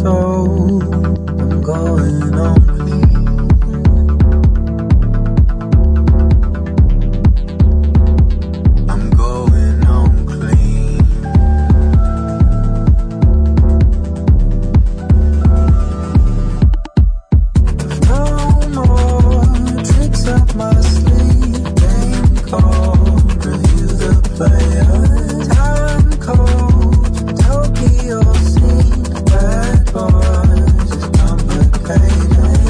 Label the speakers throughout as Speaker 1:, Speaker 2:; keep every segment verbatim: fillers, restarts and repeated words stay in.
Speaker 1: told I'm going on clean. I'm going on clean. No more tricks up my sleeve. Game cold, review the players. Time cold, Tokyo scene. Bad boys, it's complicated.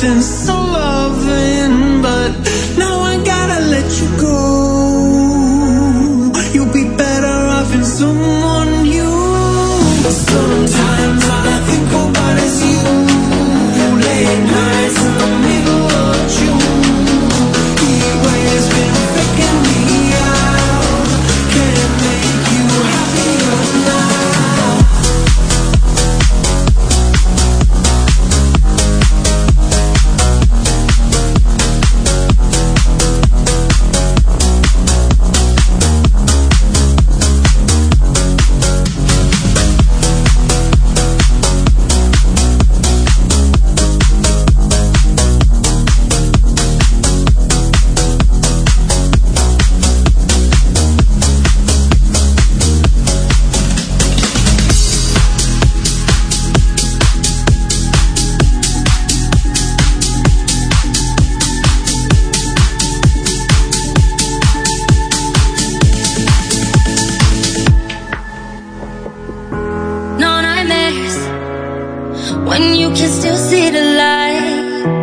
Speaker 1: and so loving, but now I gotta let you go. You'll be better off in someone new. Sometimes all I think about is you. Late nights in the middle of June. Heat waves been faking me out. Can't make you happier now.
Speaker 2: When you can still see the light,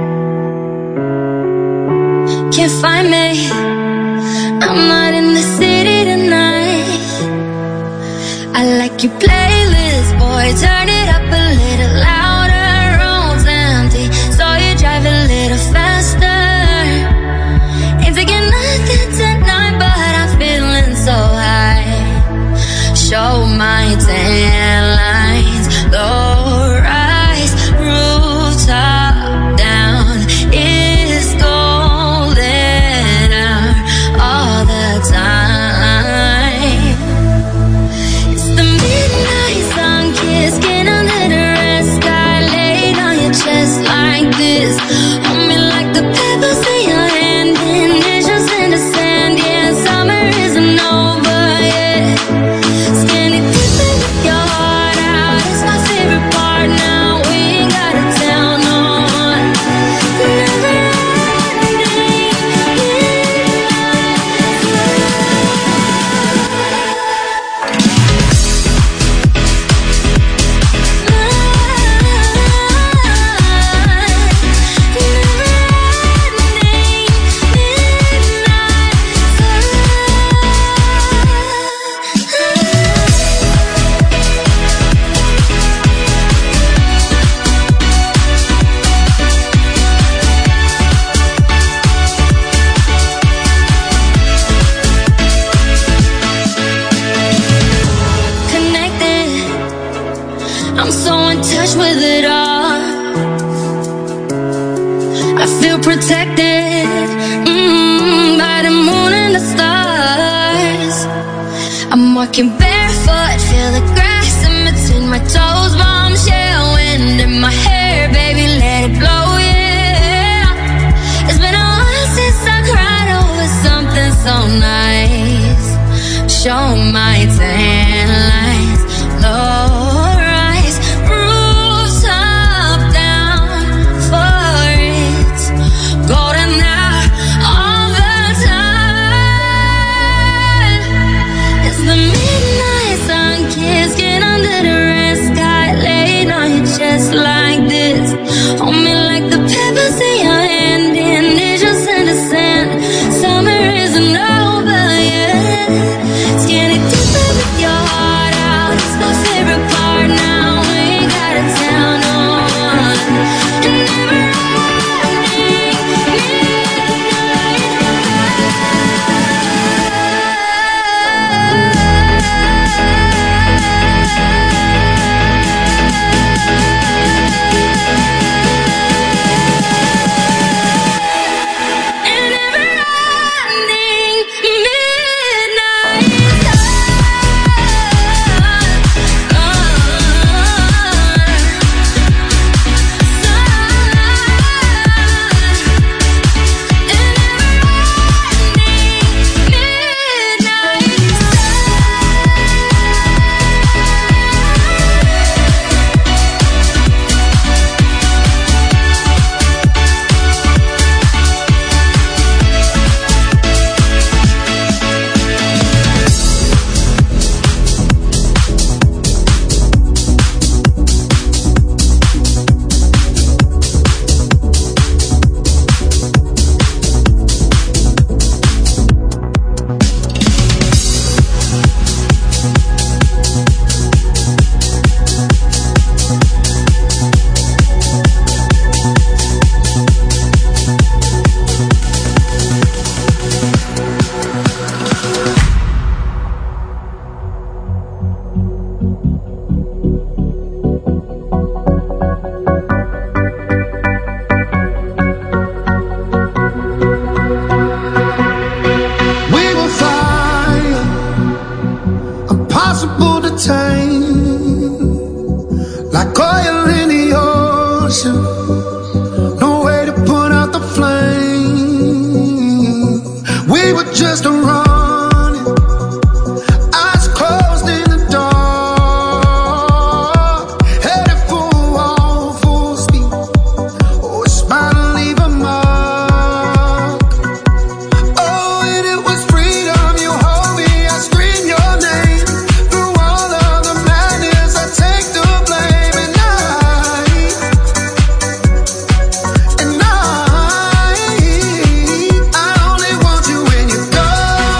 Speaker 2: can't find me, I'm not in the city tonight. I like your playlist, boy, turn it up a little louder. Roads empty, so you drive a little faster. Ain't taking nothing tonight, but I'm feeling so high. Show my tan lines, low rise, rooftop down, it's golden hour all the time. It's the midnight sun kiss, skin under the red sky, laid on your chest like this. Hold me like the pebbles in your hand, initials in the sand. Yeah, summer isn't over yet. Skinny dipping with your heart out, it's my favorite part now. We ain't gotta tell no one. Never ending connected, I'm so in touch with it all. I feel protected, mm, by the moon and the stars. I'm walking barefoot, feel the grass in between my toes. Bombshell wind in my hair, baby, let it blow, yeah. It's been a while since I cried over something so nice. Show my tan lines, low rise, rooftop down for it. Golden hour all the time. It's the midnight sun kiss, skin under the red sky, laid on your chest like this. Hold me like the pebbles in your hand, initials in the sand. Summer isn't over yet. Skinny dipping with your heart out, it's my favorite part.
Speaker 1: impossible to tame, like oil in the ocean, no way to put out the flame. We were just running, eyes closed in the dark, headed for a wall, full speed. Oh, it's bound to leave a mark. Oh, and it was freedom. You hold me, I scream your name. Through all of the madness, I take the blame. And I, and I, I only want you when you're gone.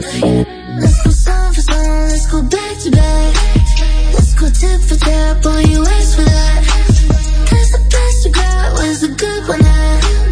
Speaker 2: Let's go song for song, let's go back to back. Let's go tip for tap, boy, you asked for that. That's the best you got, where's the good one at?